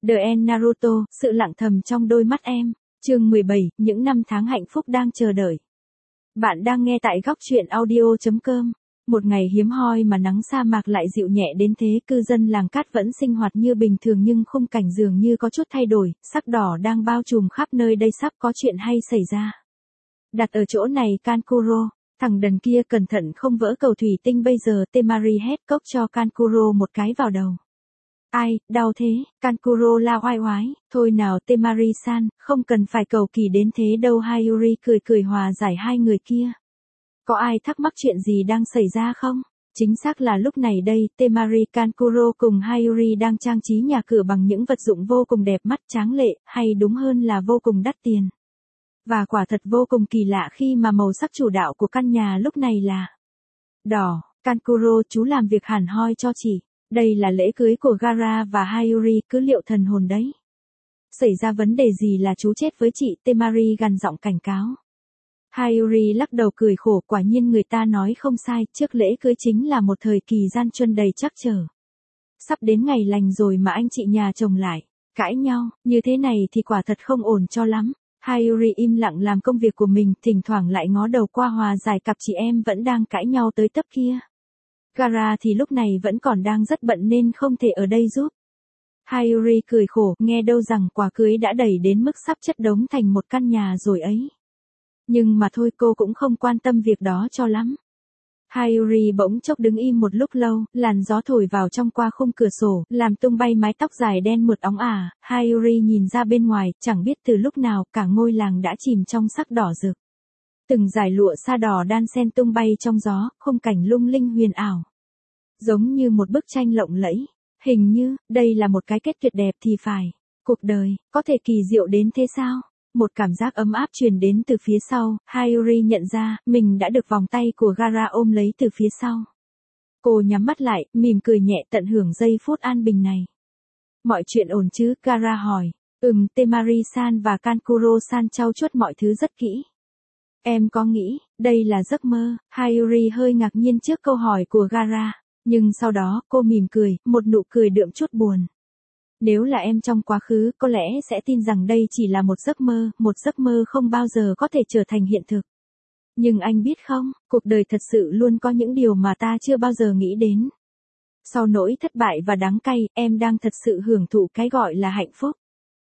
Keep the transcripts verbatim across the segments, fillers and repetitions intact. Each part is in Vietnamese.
The End Naruto, sự lặng thầm trong đôi mắt em. Chương mười bảy, những năm tháng hạnh phúc đang chờ đợi. Bạn đang nghe tại góc truyện audio chấm com. Một ngày hiếm hoi mà nắng sa mạc lại dịu nhẹ đến thế, cư dân làng cát vẫn sinh hoạt như bình thường nhưng khung cảnh dường như có chút thay đổi, sắc đỏ đang bao trùm khắp nơi đây, sắp có chuyện hay xảy ra. Đặt ở chỗ này Kankuro, thằng đần kia cẩn thận không vỡ cầu thủy tinh, bây giờ Temari hét cốc cho Kankuro một cái vào đầu. Ai, đau thế, Kankuro la oai oái, thôi nào Temari-san, không cần phải cầu kỳ đến thế đâu. Hayuri cười cười hòa giải hai người kia. Có ai thắc mắc chuyện gì đang xảy ra không? Chính xác là lúc này đây, Temari, Kankuro cùng Hayuri đang trang trí nhà cửa bằng những vật dụng vô cùng đẹp mắt, tráng lệ, hay đúng hơn là vô cùng đắt tiền. Và quả thật vô cùng kỳ lạ khi mà màu sắc chủ đạo của căn nhà lúc này là đỏ. Kankuro, chú làm việc hẳn hoi cho chị. Đây là lễ cưới của Gaara và Hayuri, cứ liệu thần hồn đấy. Xảy ra vấn đề gì là chú chết với chị, Temari gằn giọng cảnh cáo. Hayuri lắc đầu cười khổ, quả nhiên người ta nói không sai, trước lễ cưới chính là một thời kỳ gian truân đầy trắc trở. Sắp đến ngày lành rồi mà anh chị nhà chồng lại cãi nhau, như thế này thì quả thật không ổn cho lắm. Hayuri im lặng làm công việc của mình, thỉnh thoảng lại ngó đầu qua hòa giải cặp chị em vẫn đang cãi nhau tới tấp kia. Gaara thì lúc này vẫn còn đang rất bận nên không thể ở đây giúp. Hayuri cười khổ, nghe đâu rằng quả cưới đã đẩy đến mức sắp chất đống thành một căn nhà rồi ấy. Nhưng mà thôi, cô cũng không quan tâm việc đó cho lắm. Hayuri bỗng chốc đứng im một lúc lâu, làn gió thổi vào trong qua khung cửa sổ, làm tung bay mái tóc dài đen mượt óng ả. Hayuri nhìn ra bên ngoài, chẳng biết từ lúc nào cả ngôi làng đã chìm trong sắc đỏ rực. Từng dải lụa sa đỏ đan xen tung bay trong gió, khung cảnh lung linh huyền ảo. Giống như một bức tranh lộng lẫy. Hình như, đây là một cái kết tuyệt đẹp thì phải. Cuộc đời, có thể kỳ diệu đến thế sao? Một cảm giác ấm áp truyền đến từ phía sau, Hayuri nhận ra, mình đã được vòng tay của Gaara ôm lấy từ phía sau. Cô nhắm mắt lại, mỉm cười nhẹ, tận hưởng giây phút an bình này. Mọi chuyện ổn chứ? Gaara hỏi. Ừm, Temari-san và Kankuro-san trau chuốt mọi thứ rất kỹ. Em có nghĩ, đây là giấc mơ? Hayuri hơi ngạc nhiên trước câu hỏi của Gaara, nhưng sau đó cô mỉm cười, một nụ cười đượm chút buồn. Nếu là em trong quá khứ, có lẽ sẽ tin rằng đây chỉ là một giấc mơ, một giấc mơ không bao giờ có thể trở thành hiện thực. Nhưng anh biết không, cuộc đời thật sự luôn có những điều mà ta chưa bao giờ nghĩ đến. Sau nỗi thất bại và đắng cay, em đang thật sự hưởng thụ cái gọi là hạnh phúc.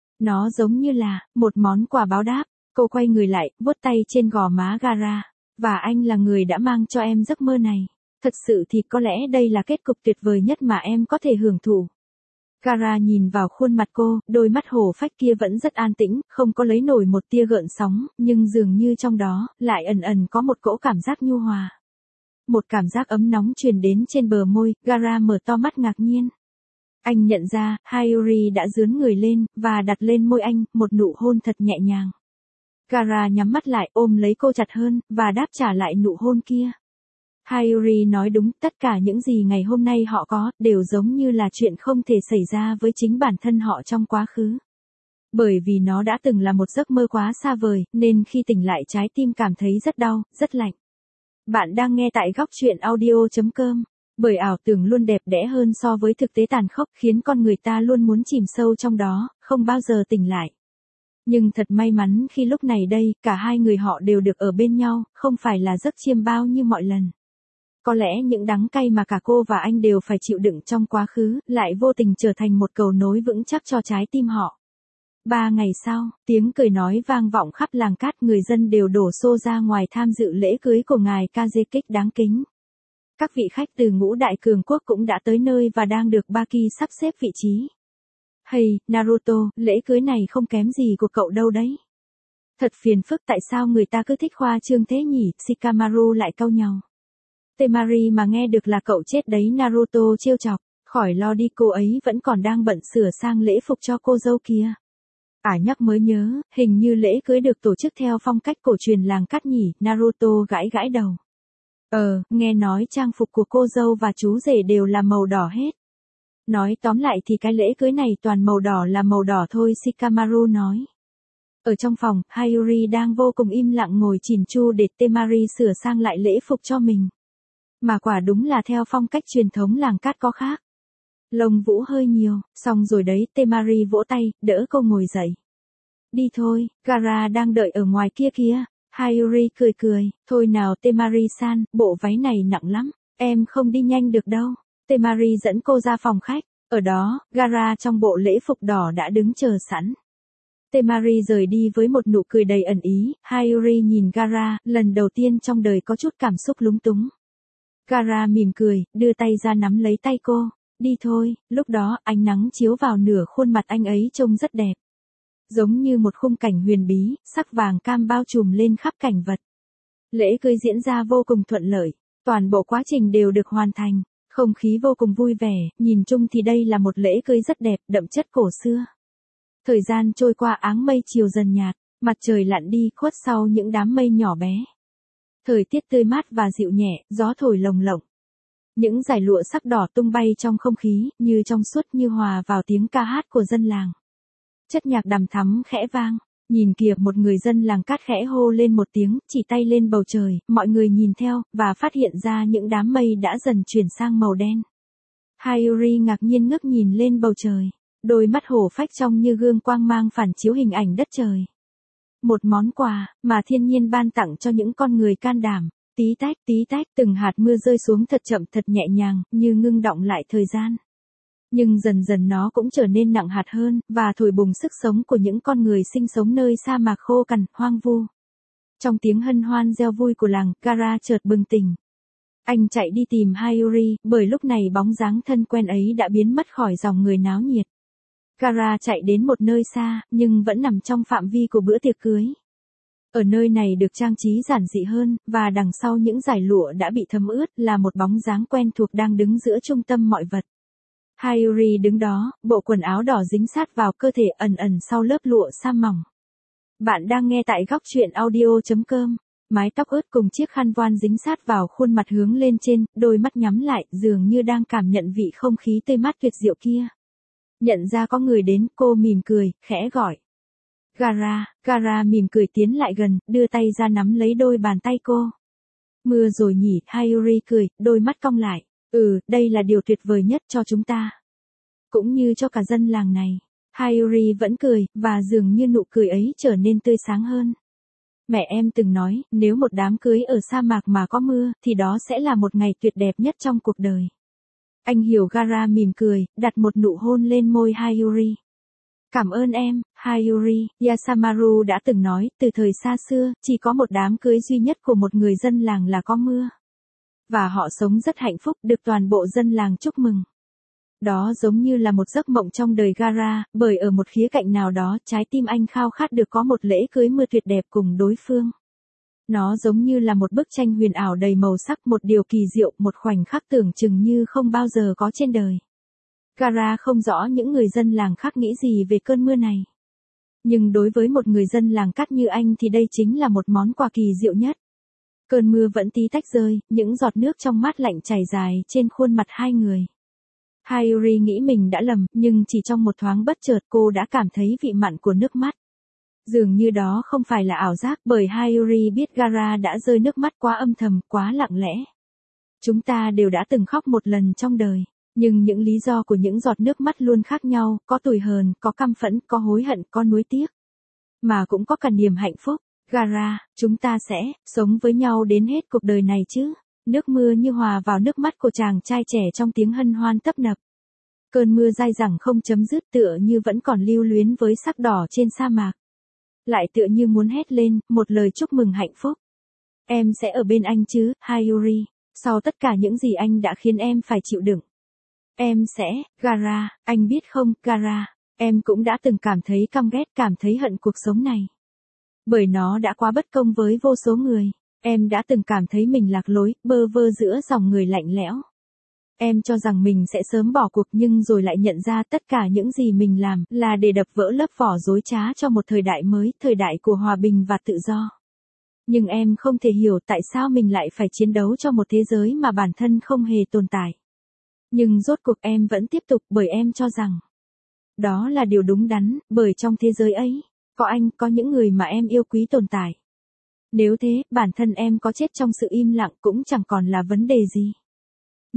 Nó giống như là một món quà báo đáp. Cô quay người lại, vuốt tay trên gò má Gaara. Và anh là người đã mang cho em giấc mơ này. Thật sự thì có lẽ đây là kết cục tuyệt vời nhất mà em có thể hưởng thụ. Gaara nhìn vào khuôn mặt cô, đôi mắt hổ phách kia vẫn rất an tĩnh, không có lấy nổi một tia gợn sóng, nhưng dường như trong đó, lại ẩn ẩn có một cỗ cảm giác nhu hòa. Một cảm giác ấm nóng truyền đến trên bờ môi, Gaara mở to mắt ngạc nhiên. Anh nhận ra, Hayuri đã dướn người lên, và đặt lên môi anh, một nụ hôn thật nhẹ nhàng. Gaara nhắm mắt lại, ôm lấy cô chặt hơn, và đáp trả lại nụ hôn kia. Hayuri nói đúng, tất cả những gì ngày hôm nay họ có, đều giống như là chuyện không thể xảy ra với chính bản thân họ trong quá khứ. Bởi vì nó đã từng là một giấc mơ quá xa vời, nên khi tỉnh lại trái tim cảm thấy rất đau, rất lạnh. Bạn đang nghe tại góc truyện audio chấm com. Bởi ảo tưởng luôn đẹp đẽ hơn so với thực tế tàn khốc, khiến con người ta luôn muốn chìm sâu trong đó, không bao giờ tỉnh lại. Nhưng thật may mắn khi lúc này đây, cả hai người họ đều được ở bên nhau, không phải là giấc chiêm bao như mọi lần. Có lẽ những đắng cay mà cả cô và anh đều phải chịu đựng trong quá khứ, lại vô tình trở thành một cầu nối vững chắc cho trái tim họ. Ba ngày sau, tiếng cười nói vang vọng khắp làng cát, người dân đều đổ xô ra ngoài tham dự lễ cưới của ngài Kazekik đáng kính. Các vị khách từ ngũ đại cường quốc cũng đã tới nơi và đang được Baki sắp xếp vị trí. Hey, Naruto, lễ cưới này không kém gì của cậu đâu đấy. Thật phiền phức, tại sao người ta cứ thích khoa trương thế nhỉ? Shikamaru lại cau nhau. Temari mà nghe được là cậu chết đấy, Naruto trêu chọc. Khỏi lo đi, cô ấy vẫn còn đang bận sửa sang lễ phục cho cô dâu kia. À nhắc mới nhớ, hình như lễ cưới được tổ chức theo phong cách cổ truyền làng cát nhỉ? Naruto gãi gãi đầu. Ờ, nghe nói trang phục của cô dâu và chú rể đều là màu đỏ hết. Nói tóm lại thì cái lễ cưới này toàn màu đỏ là màu đỏ thôi, Shikamaru nói. Ở trong phòng, Hayuri đang vô cùng im lặng ngồi chỉn chu để Temari sửa sang lại lễ phục cho mình. Mà quả đúng là theo phong cách truyền thống làng cát có khác. Lông vũ hơi nhiều, xong rồi đấy, Temari vỗ tay, đỡ cô ngồi dậy. Đi thôi, Gara đang đợi ở ngoài kia kìa. Hayuri cười cười, thôi nào Temari-san, bộ váy này nặng lắm, em không đi nhanh được đâu. Temari dẫn cô ra phòng khách, ở đó, Gara trong bộ lễ phục đỏ đã đứng chờ sẵn. Temari rời đi với một nụ cười đầy ẩn ý, Hayuri nhìn Gara, lần đầu tiên trong đời có chút cảm xúc lúng túng. Gara mỉm cười, đưa tay ra nắm lấy tay cô, đi thôi, lúc đó ánh nắng chiếu vào nửa khuôn mặt anh ấy trông rất đẹp. Giống như một khung cảnh huyền bí, sắc vàng cam bao trùm lên khắp cảnh vật. Lễ cưới diễn ra vô cùng thuận lợi, toàn bộ quá trình đều được hoàn thành, không khí vô cùng vui vẻ, nhìn chung thì đây là một lễ cưới rất đẹp, đậm chất cổ xưa. Thời gian trôi qua áng mây chiều dần nhạt, mặt trời lặn đi khuất sau những đám mây nhỏ bé. Thời tiết tươi mát và dịu nhẹ, gió thổi lồng lộng. Những dải lụa sắc đỏ tung bay trong không khí, như trong suốt như hòa vào tiếng ca hát của dân làng. Chất nhạc đằm thắm khẽ vang, nhìn kìa một người dân làng cát khẽ hô lên một tiếng, chỉ tay lên bầu trời, mọi người nhìn theo, và phát hiện ra những đám mây đã dần chuyển sang màu đen. Hayuri ngạc nhiên ngước nhìn lên bầu trời, đôi mắt hổ phách trong như gương quang mang phản chiếu hình ảnh đất trời. Một món quà, mà thiên nhiên ban tặng cho những con người can đảm, tí tách tí tách từng hạt mưa rơi xuống thật chậm thật nhẹ nhàng, như ngưng đọng lại thời gian. Nhưng dần dần nó cũng trở nên nặng hạt hơn, và thổi bùng sức sống của những con người sinh sống nơi sa mạc khô cằn, hoang vu. Trong tiếng hân hoan reo vui của làng, Gara chợt bừng tỉnh. Anh chạy đi tìm Hayuri, bởi lúc này bóng dáng thân quen ấy đã biến mất khỏi dòng người náo nhiệt. Gara chạy đến một nơi xa, nhưng vẫn nằm trong phạm vi của bữa tiệc cưới. Ở nơi này được trang trí giản dị hơn, và đằng sau những dải lụa đã bị thấm ướt là một bóng dáng quen thuộc đang đứng giữa trung tâm mọi vật. Hayuri đứng đó, bộ quần áo đỏ dính sát vào cơ thể ẩn ẩn sau lớp lụa sa mỏng. Bạn đang nghe tại góc truyện audio chấm com. Mái tóc ướt cùng chiếc khăn voan dính sát vào khuôn mặt hướng lên trên, đôi mắt nhắm lại, dường như đang cảm nhận vị không khí tươi mát tuyệt diệu kia. Nhận ra có người đến, cô mỉm cười, khẽ gọi. Gara, Gara mỉm cười tiến lại gần, đưa tay ra nắm lấy đôi bàn tay cô. Mưa rồi nhỉ, Hayuri cười, đôi mắt cong lại. Ừ, đây là điều tuyệt vời nhất cho chúng ta. Cũng như cho cả dân làng này. Hayuri vẫn cười, và dường như nụ cười ấy trở nên tươi sáng hơn. Mẹ em từng nói, nếu một đám cưới ở sa mạc mà có mưa, thì đó sẽ là một ngày tuyệt đẹp nhất trong cuộc đời. Anh hiểu. Gara mỉm cười, đặt một nụ hôn lên môi Hayuri. Cảm ơn em, Hayuri. Yasamaru đã từng nói, từ thời xa xưa, chỉ có một đám cưới duy nhất của một người dân làng là có mưa. Và họ sống rất hạnh phúc, được toàn bộ dân làng chúc mừng. Đó giống như là một giấc mộng trong đời Gara, bởi ở một khía cạnh nào đó, trái tim anh khao khát được có một lễ cưới mưa tuyệt đẹp cùng đối phương. Nó giống như là một bức tranh huyền ảo đầy màu sắc, một điều kỳ diệu, một khoảnh khắc tưởng chừng như không bao giờ có trên đời. Gara không rõ những người dân làng khác nghĩ gì về cơn mưa này. Nhưng đối với một người dân làng cát như anh thì đây chính là một món quà kỳ diệu nhất. Cơn mưa vẫn tí tách rơi, những giọt nước trong mát lạnh chảy dài trên khuôn mặt hai người. Hayuri nghĩ mình đã lầm, nhưng chỉ trong một thoáng bất chợt cô đã cảm thấy vị mặn của nước mắt. Dường như đó không phải là ảo giác, bởi Hayuri biết Gara đã rơi nước mắt quá âm thầm, quá lặng lẽ. Chúng ta đều đã từng khóc một lần trong đời, nhưng những lý do của những giọt nước mắt luôn khác nhau, có tủi hờn, có căm phẫn, có hối hận, có nuối tiếc. Mà cũng có cả niềm hạnh phúc. Gara, chúng ta sẽ sống với nhau đến hết cuộc đời này chứ. Nước mưa như hòa vào nước mắt của chàng trai trẻ trong tiếng hân hoan tấp nập. Cơn mưa dai dẳng không chấm dứt, tựa như vẫn còn lưu luyến với sắc đỏ trên sa mạc. Lại tựa như muốn hét lên, một lời chúc mừng hạnh phúc. Em sẽ ở bên anh chứ, Hayuri, sau tất cả những gì anh đã khiến em phải chịu đựng. Em sẽ, Gara, anh biết không, Gara, em cũng đã từng cảm thấy căm ghét, cảm thấy hận cuộc sống này. Bởi nó đã quá bất công với vô số người. Em đã từng cảm thấy mình lạc lối, bơ vơ giữa dòng người lạnh lẽo. Em cho rằng mình sẽ sớm bỏ cuộc, nhưng rồi lại nhận ra tất cả những gì mình làm là để đập vỡ lớp vỏ dối trá cho một thời đại mới, thời đại của hòa bình và tự do. Nhưng em không thể hiểu tại sao mình lại phải chiến đấu cho một thế giới mà bản thân không hề tồn tại. Nhưng rốt cuộc em vẫn tiếp tục, bởi em cho rằng đó là điều đúng đắn, bởi trong thế giới ấy, có anh, có những người mà em yêu quý tồn tại. Nếu thế, bản thân em có chết trong sự im lặng cũng chẳng còn là vấn đề gì.